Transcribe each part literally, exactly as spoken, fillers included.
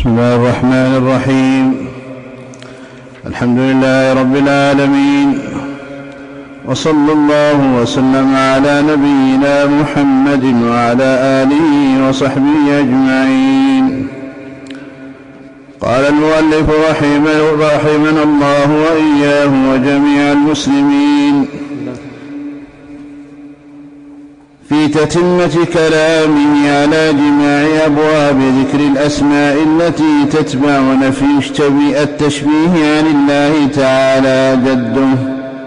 بسم الله الرحمن الرحيم. الحمد لله رب العالمين، وصلى الله وسلم على نبينا محمد وعلى آله وصحبه أجمعين. قال المؤلف رحمنا الله وإياه وجميع المسلمين في تتمة كلامه على جماع أبواب ذكر الأسماء التي تتبع نفي التشبيه عن الله تعالى جده،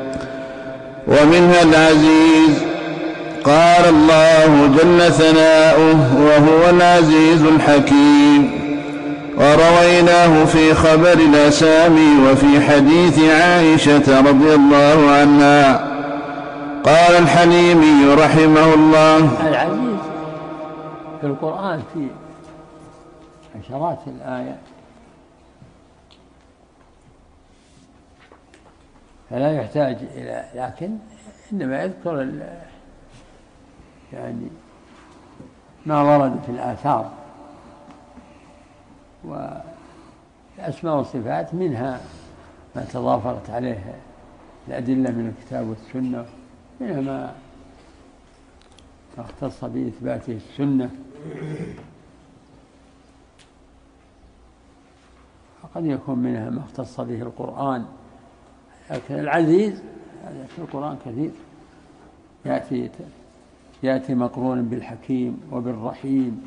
ومنها العزيز. قال الله جل ثناؤه وهو العزيز الحكيم، ورويناه في خبر الأسامي وفي حديث عائشة رضي الله عنها. قال الحليمي رحمه الله: العزيز في القرآن في عشرات الآيات، فلا يحتاج إلى، لكن إنما يذكر يعني ما ورد في الآثار، والأسماء والصفات منها ما تضافرت عليه الأدلة من الكتاب والسنة، منها ما اختص بإثباته السنة، وقد يكون منها ما اختص به القرآن. لكن العزيز في القرآن كثير يأتي يأتي مقرون بالحكيم وبالرحيم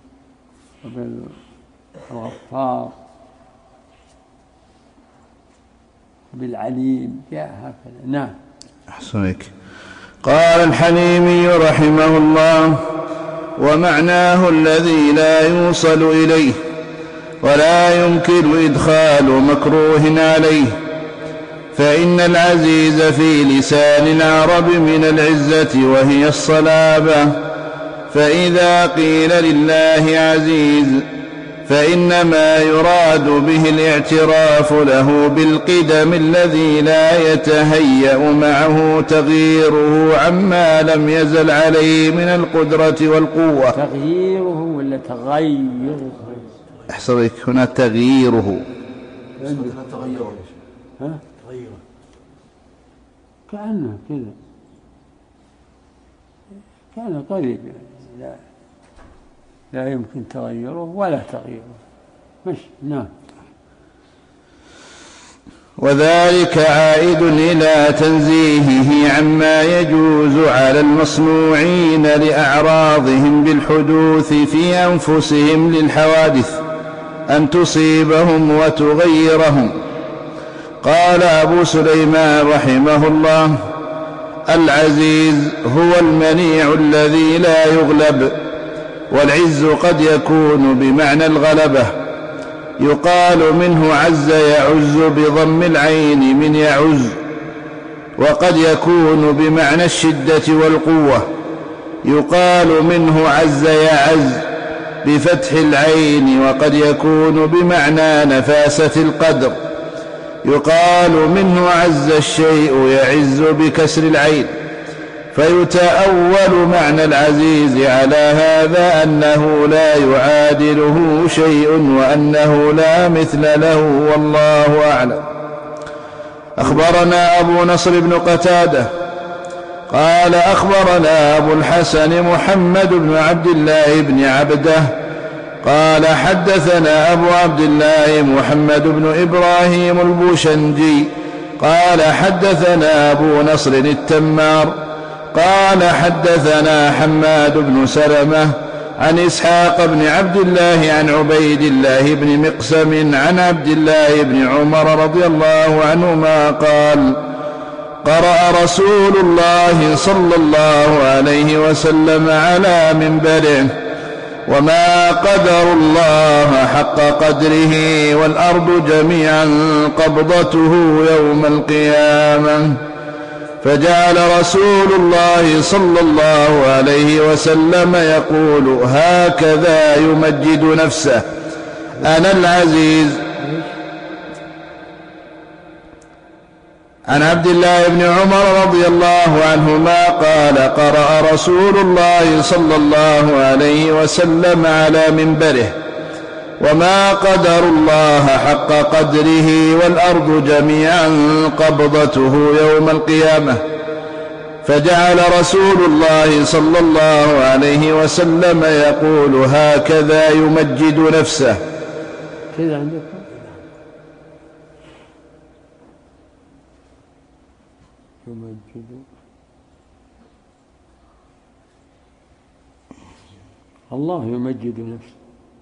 وبالغفار وبالعليم، جاء هكذا. نعم. أحسنك. قال الحليمي رحمه الله: ومعناه الذي لا يوصل إليه ولا يمكن إدخال مكروه عليه، فإن العزيز في لسان العرب من العزة وهي الصلابة، فإذا قيل لله عزيز فإنما يراد به الاعتراف له بالقدم الذي لا يتهيأ معه تغييره عما لم يزل عليه من القدرة والقوة. تغييره ولا تغيره؟ احصرك هنا تغييره. تغيره ها؟ تغيره كأنه كذا، كان قريب، لا لا يمكن تغيره ولا تغييره. مش نعم. وذلك عائد إلى تنزيهه عما يجوز على المصنوعين لأعراضهم بالحدوث في أنفسهم للحوادث أن تصيبهم وتغيرهم. قال أبو سليمان رحمه الله: العزيز هو المنيع الذي لا يغلب، والعز قد يكون بمعنى الغلبة، يقال منه عز يعز بضم العين من يعز، وقد يكون بمعنى الشدة والقوة، يقال منه عز يعز بفتح العين، وقد يكون بمعنى نفاسة القدر، يقال منه عز الشيء يعز بكسر العين. فيتأول معنى العزيز على هذا أنه لا يعادله شيء وأنه لا مثل له، والله أعلم. أخبرنا أبو نصر بن قتادة قال أخبرنا أبو الحسن محمد بن عبد الله بن عبده قال حدثنا أبو عبد الله محمد بن إبراهيم البوشنجي قال حدثنا أبو نصر التمار قال حدثنا حماد بن سلمة عن إسحاق بن عبد الله عن عبيد الله بن مقسم عن عبد الله بن عمر رضي الله عنهما قال: قرأ رسول الله صلى الله عليه وسلم على منبره: وما قدر الله حق قدره والأرض جميعا قبضته يوم القيامة. فجعل رسول الله صلى الله عليه وسلم يقول هكذا يمجد نفسه: أنا العزيز. عن عبد الله بن عمر رضي الله عنهما قال: قرأ رسول الله صلى الله عليه وسلم على منبره: وما قدر الله حق قدره والأرض جميعا قبضته يوم القيامة. فجعل رسول الله صلى الله عليه وسلم يقول هكذا يمجد نفسه. كذا عندكم يمجد الله يمجد نفسه.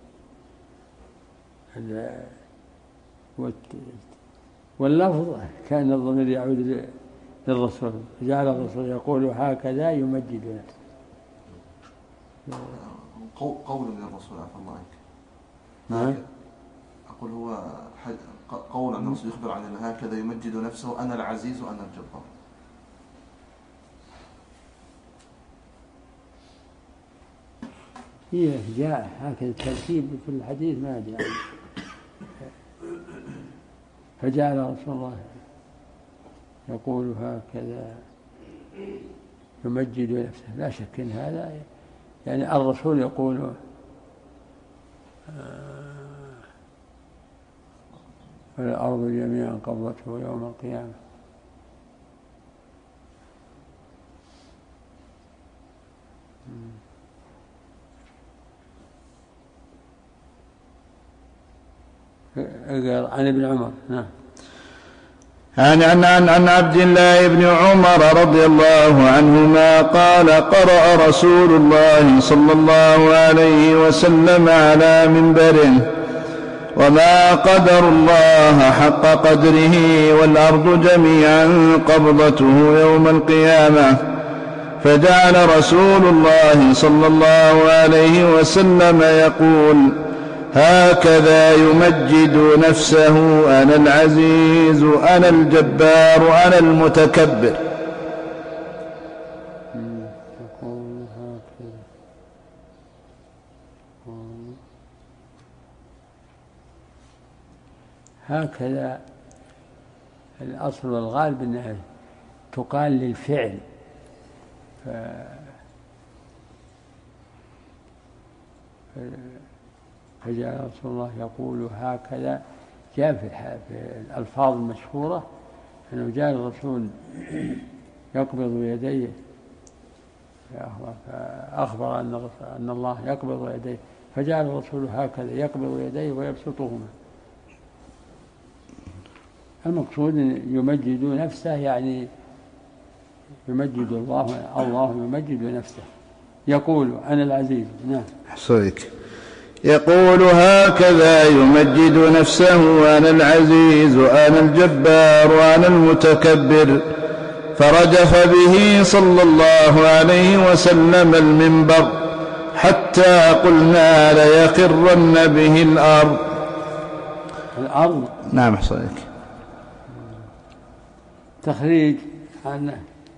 واللفظ كان الضمير يعود للرسول، جعل الرسول يقول هكذا يمجد نفسه. قول للرسول عفى الله عنك. نعم. أقول هو قول عن الرسول يخبر عن هكذا يمجد نفسه أنا العزيز وأنا الجبار. هي جاء هكذا الترتيب في الحديث ما جاء. فجعل رسول الله يقول هكذا يمجد نفسه. لا شك ان هذا يعني الرسول يقول والأرض جميعا قبضته يوم القيامة. عن ابن عمر. نعم. عن عن عن عن عبد الله بن عمر رضي الله عنهما قال قرأ رسول الله صلى الله عليه وسلم على منبره وما قدر الله حق قدره والأرض جميعا قبضته يوم القيامة. فجعل رسول الله صلى الله عليه وسلم يقول هكذا يمجد نفسه أنا العزيز أنا الجبار أنا المتكبر. هكذا الأصل والغالب أنها تقال للفعل. ف... فجاء رسول الله يقول هكذا. جاء في الألفاظ المشهورة أنه جاء الرسول يقبض يديه، فأخبر أن الله يقبض يديه، فجاء الرسول هكذا يقبض يديه ويبسطهما. المقصود يمجد نفسه يعني يمجد الله، الله يمجد نفسه يقول أنا العزيز. نعم. حصيك يقول هكذا يمجد نفسه أنا العزيز أنا الجبار أنا المتكبر. فرجف به صلى الله عليه وسلم المنبر حتى قلنا ليخرن به الأرض. الأرض. نعم. حصيك. تخريج عنه.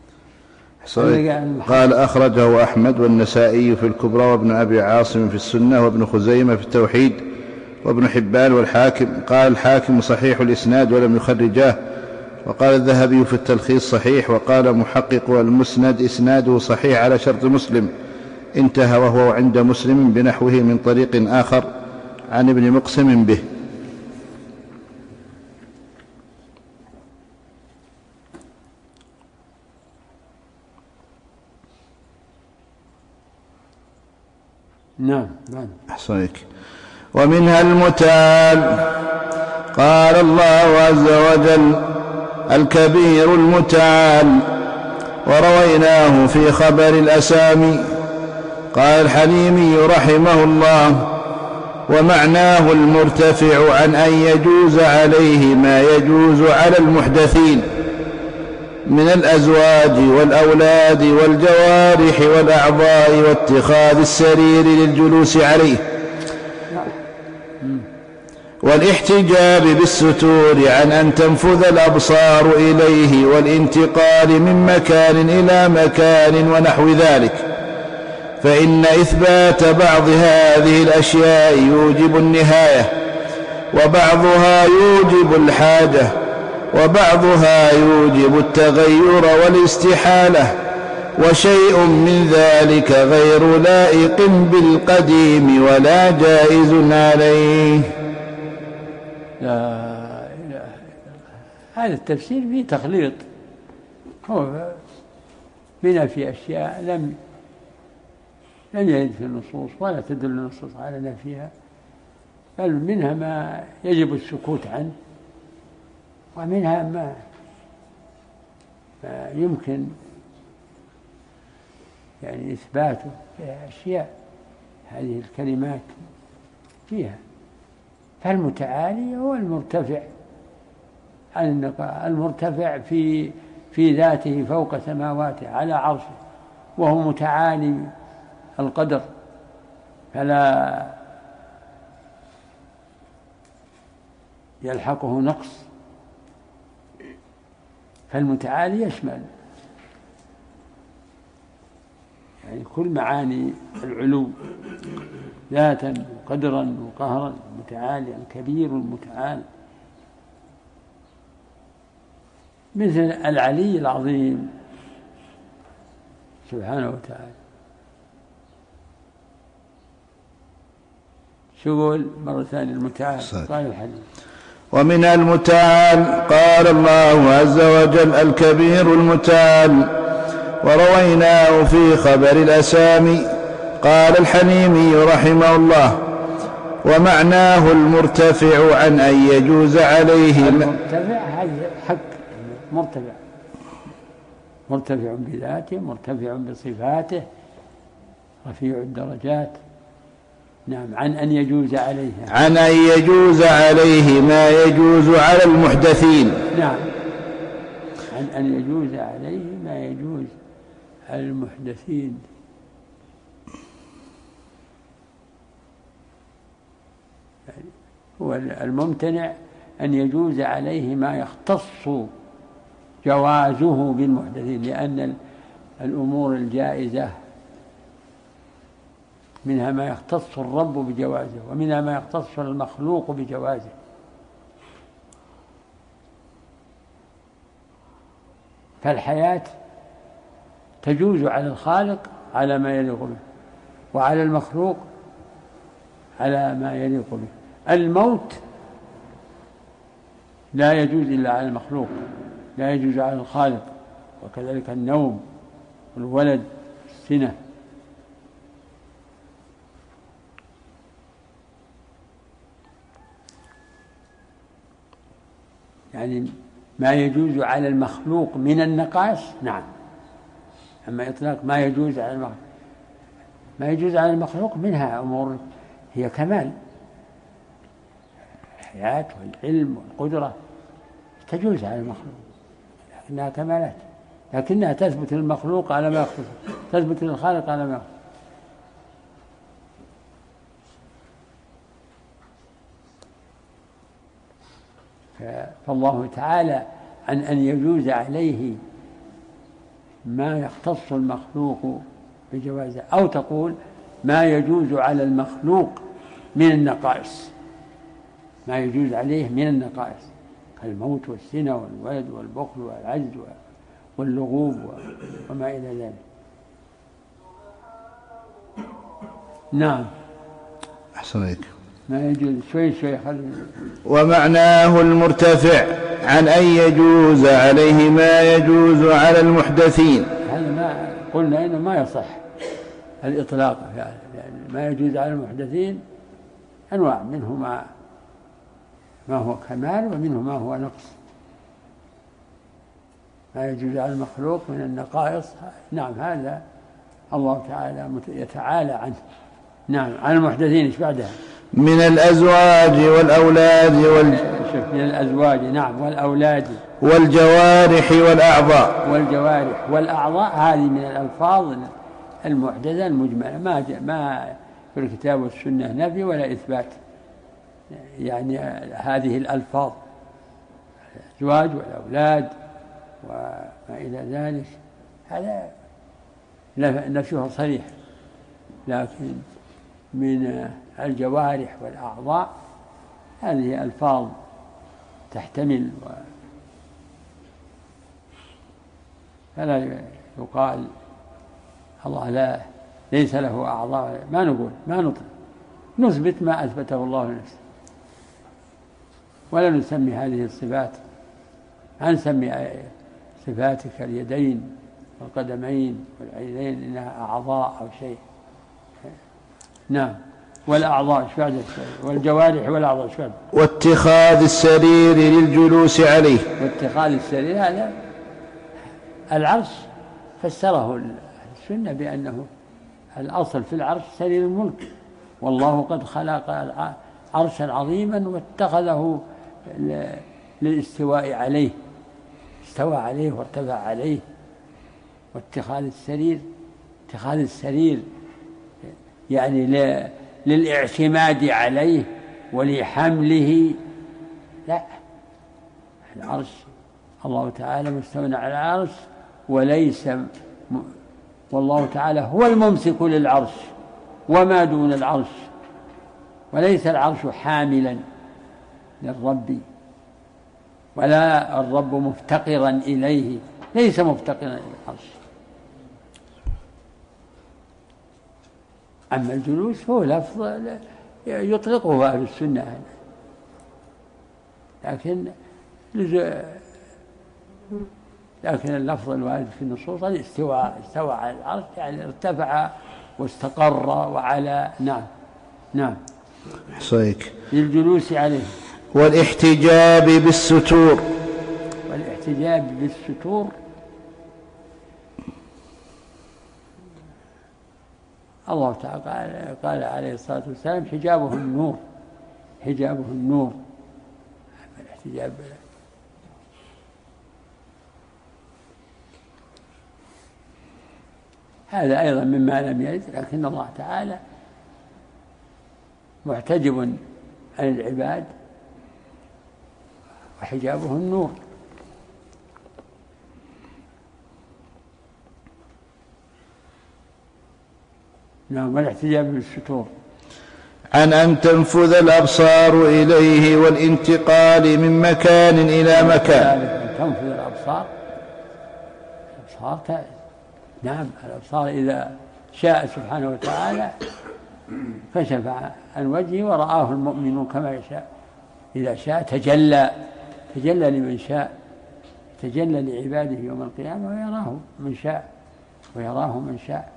قال أخرجه أحمد والنسائي في الكبرى وابن أبي عاصم في السنة وابن خزيمة في التوحيد وابن حبان والحاكم. قال الحاكم صحيح الإسناد ولم يخرجاه. وقال الذهبي في التلخيص صحيح. وقال محقق المسند إسناده صحيح على شرط مسلم. انتهى وهو عند مسلم بنحوه من طريق آخر عن ابن مقسم به. نعم. نعم. أحسنك. ومنها المتال. قال الله عز وجل الكبير المتعال، ورويناه في خبر الأسامي. قال الحليمي رحمه الله ومعناه المرتفع عن أن يجوز عليه ما يجوز على المحدثين من الأزواج والأولاد والجوارح والأعضاء واتخاذ السرير للجلوس عليه والاحتجاب بالستور عن أن تنفذ الأبصار إليه والانتقال من مكان إلى مكان ونحو ذلك. فإن إثبات بعض هذه الأشياء يوجب النهاية، وبعضها يوجب الحاجة، وبعضها يوجب التغير والاستحالة، وشيء من ذلك غير لائق بالقديم ولا جائز عليه. لا إله إلا الله. هذا التفسير فيه تخليط، هو بنا في أشياء لم لم يرد في النصوص ولا تدل النصوص على نفيها، بل منها ما يجب السكوت عنه، ومنها ما, ما يمكن يعني إثباته فيها أشياء هذه الكلمات فيها. فالمتعالي هو المرتفع عن النقاء، المرتفع في في ذاته فوق سماواته على عرشه، وهو متعالي القدر، فلا يلحقه نقص. فالمتعالي يشمل يعني كل معاني العلو ذاتا وقدرا وقهرا، متعاليا كبير متعال، مثل العلي العظيم سبحانه وتعالى. شغل مرة ثانية المتعال قال الحديث ومن المتعال قال الله عز وجل الكبير المتعال. ورويناه في خبر الأسامي. قال الحنيمي رحمه الله ومعناه المرتفع عن أن يجوز عليه. المرتفع هذا حق، مرتفع مرتفع بذاته، مرتفع بصفاته، رفيع الدرجات. نعم. عن أن يجوز عليه، عن أن يجوز عليه ما يجوز على المحدثين. نعم. عن أن يجوز عليه ما يجوز على المحدثين. يعني هو الممتنع أن يجوز عليه ما يختص جوازه بالمحدثين، لأن الأمور الجائزة منها ما يختص الرب بجوازه، ومنها ما يختص المخلوق بجوازه. فالحياة تجوز على الخالق على ما يليق به، وعلى المخلوق على ما يليق به. الموت لا يجوز إلا على المخلوق، لا يجوز على الخالق، وكذلك النوم والولد السنة. يعني ما يجوز على المخلوق من النقائص نعم، أما إطلاق ما يجوز على المخلوق، ما يجوز على المخلوق منها أمور هي كمال، الحياة والعلم والقدرة تجوز على المخلوق لكنها كمالات، لكنها تثبت للمخلوق على ما يختص، تثبت للخالق على ما يختص. فالله تعالى عن أن يجوز عليه ما يختص المخلوق بجوازه، أو تقول ما يجوز على المخلوق من النقائص، ما يجوز عليه من النقائص كالموت والسنة والولد والبخل والعجز واللغوب وما إلى ذلك. نعم. أحسن عليك. ما يجوز شوي شوي خلي. ومعناه المرتفع عن أن يجوز عليه ما يجوز على المحدثين. هذا ما قلنا إنه ما يصح الإطلاق يعني، يعني ما يجوز على المحدثين أنواع، منه ما ما هو كمال ومنه ما هو نقص. ما يجوز على المخلوق من النقائص نعم هذا الله تعالى يتعالى عنه. نعم. على المحدثين ايش بعدها؟ من الأزواج والأولاد وال... من الأزواج نعم والأولاد والجوارح والأعضاء. والجوارح والأعضاء هذه من الألفاظ المحدثة المجملة، ما ما في الكتاب والسنة نفي ولا إثبات، يعني هذه الألفاظ الأزواج والأولاد وما إلى ذلك هذا نفيه صريح، لكن من الجوارح والأعضاء هذه ألفاظ تحتمل و... فلا يقال الله لا ليس له أعضاء، ما نقول ما نطلق، نثبت ما أثبته الله لنفسه، ولا نسمي هذه الصفات، ما نسمي صفات كاليدين والقدمين والعينين إنها أعضاء أو شيء. نعم. والأعضاء ايش بعد؟ والجوارح والأعضاء ايش بعد؟ واتخاذ السرير للجلوس عليه. واتخاذ السرير هذا العرش فسره السنة بأنه الأصل في العرش سرير الملك، والله قد خلق عرشا عظيما واتخذه للاستواء عليه، استوى عليه وارتفع عليه. واتخاذ السرير اتخاذ السرير يعني للاعتماد عليه ولحمله، لا، العرش الله تعالى مستوى على العرش، وليس م... والله تعالى هو الممسك للعرش وما دون العرش، وليس العرش حاملا للرب، ولا الرب مفتقرا إليه، ليس مفتقرا إلى العرش. أما الجلوس هو لفظ يطلقه أهل السنة، لكن لكن اللفظ الوارد في النصوص الاستواء، استوى على العرش يعني ارتفع واستقر وعلى. نعم نعم صحيح. للجلوس عليه. والاحتجاب بالستور. والاحتجاب بالستور الله تعالى قال عليه الصلاة والسلام حجابه النور، حجابه النور. الاحتجاب هذا أيضا مما لم يرد، لكن الله تعالى محتجب عن العباد وحجابه النور. نعم. والاحتجاب بالستور عن أن تنفذ الأبصار إليه والانتقال من مكان إلى مكان. تنفذ الأبصار الأبصار نعم الأبصار إذا شاء سبحانه وتعالى كشف عن وجهه ورآه المؤمنون كما يشاء، إذا شاء تجلى تجلى لمن شاء، تجلى لعباده يوم القيامة ويراه من شاء ويراه من شاء.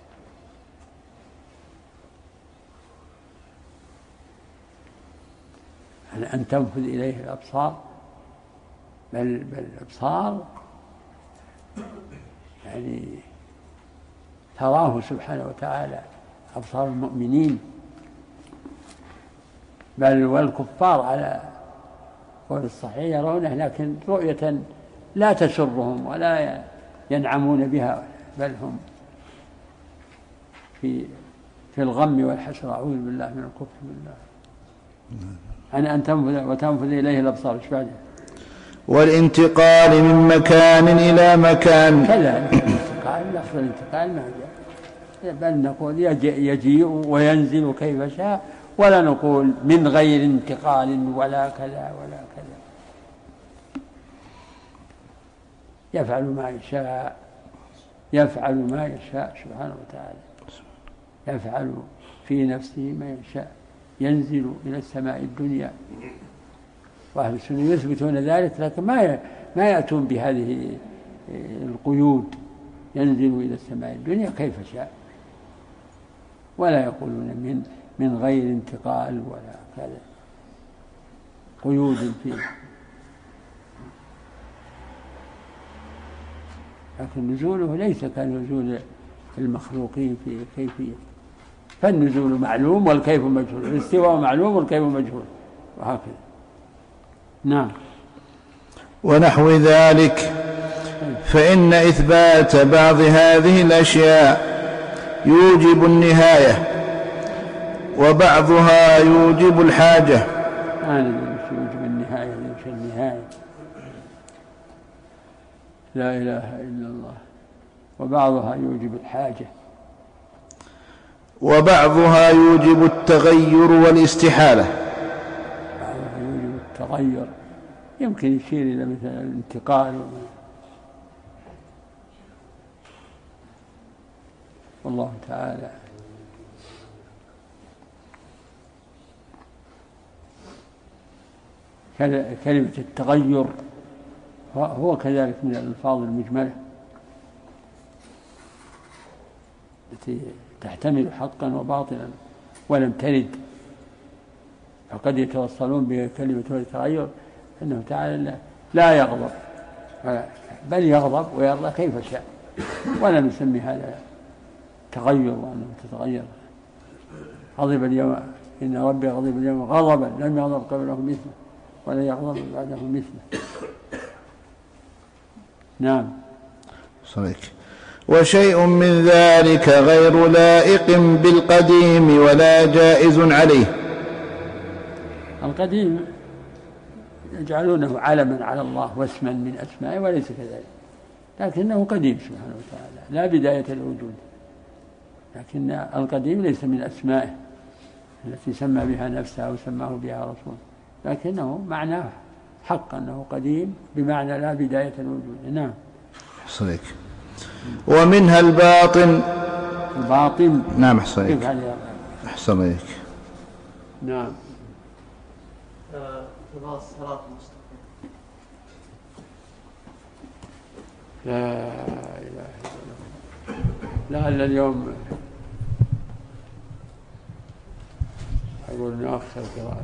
أن تنفذ إليه الأبصار، بل, بل الأبصار يعني تراه سبحانه وتعالى، أبصار المؤمنين، بل والكفار على قول الصحيح يرونه، لكن رؤية لا تسرهم ولا ينعمون بها، بل هم في في الغم والحسرة. أعوذ بالله من الكفر بالله. أن أن تنفذ وتنفذ إليه الأبصار إيش بعده؟ والانتقال من مكان إلى مكان. كذا الانتقال، لفظ الانتقال ما جاء، بل نقول يجيء وينزل كيف شاء، ولا نقول من غير انتقال ولا كذا ولا كذا. يفعل ما يشاء، يفعل ما يشاء سبحانه وتعالى، يفعل في نفسه ما يشاء، ينزل إلى السماء الدنيا. وأهل السنة يثبتون ذلك، لكن ما ما يأتون بهذه القيود، ينزل إلى السماء الدنيا كيف شاء، ولا يقولون من من غير انتقال ولا كذا قيود فيه. لكن نزوله ليس كنزول المخلوقين في كيفية، فالنزول معلوم والكيف مجهول، الاستواء معلوم والكيف مجهول، وهكذا. نعم. ونحو ذلك، فإن إثبات بعض هذه الأشياء يوجب النهاية، وبعضها يوجب الحاجة. أنا يوجب النهاية، يوجب النهاية، لا إله إلا الله. وبعضها يوجب الحاجة، وبعضها يوجب التغير والاستحالة. بعضها يوجب التغير، يمكن يشير إلى مثل الانتقال. والله تعالى. كلمة التغير هو كذلك من الألفاظ المجملة التي تحتمل حقا وباطلا ولم ترد، فقد يتوصلون بكلمة التغير أنه تعالى لا يغضب، بل يغضب ويرضى كيف شاء، ولا نسمي هذا تغير وأنه تتغير. غضب اليوم إن ربي غضب اليوم غضبا لم يغضب قبله مثله ولا يغضب بعده مثله. نعم. صحيح. وشيء من ذلك غير لائق بالقديم ولا جائز عليه. القديم يجعلونه علما على الله واسما من أسمائه وليس كذلك، لكنه قديم سبحانه وتعالى لا بداية الوجود، لكن القديم ليس من أسمائه التي سمى بها نفسه أو سماه بها رسوله، لكنه معناه حق أنه قديم بمعنى لا بداية الوجود. نعم. صحيح. ومنها الباطن. الباطن. نعم. صحيح. أحسن عليك. نعم. الصراط المستقيم. لا إله إلا الله. لعل اليوم أقول نأخر قراءته.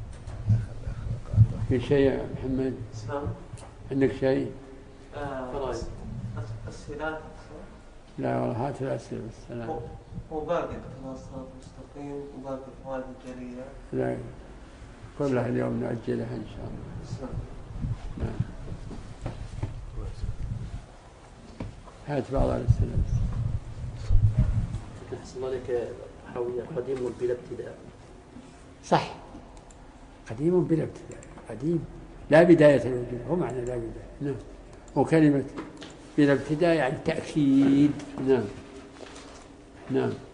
في شيء يا محمد؟ عندك شيء؟ آه السلاح. لا والله هات الأسئلة بس. وباقي الصراط المستقيم وباقي الفوائد الجلية. لا كلها اليوم نأجلها إن شاء الله. نعم. هات بعض الأسئلة. أحسن لك حول قديم بلا ابتداء. صح، قديم بلا ابتداء، قديم لا بداية الوجود، هو معنى لا بداية. نعم. وكلمة بلا ابتداء يعني تأكيد. نعم. نعم.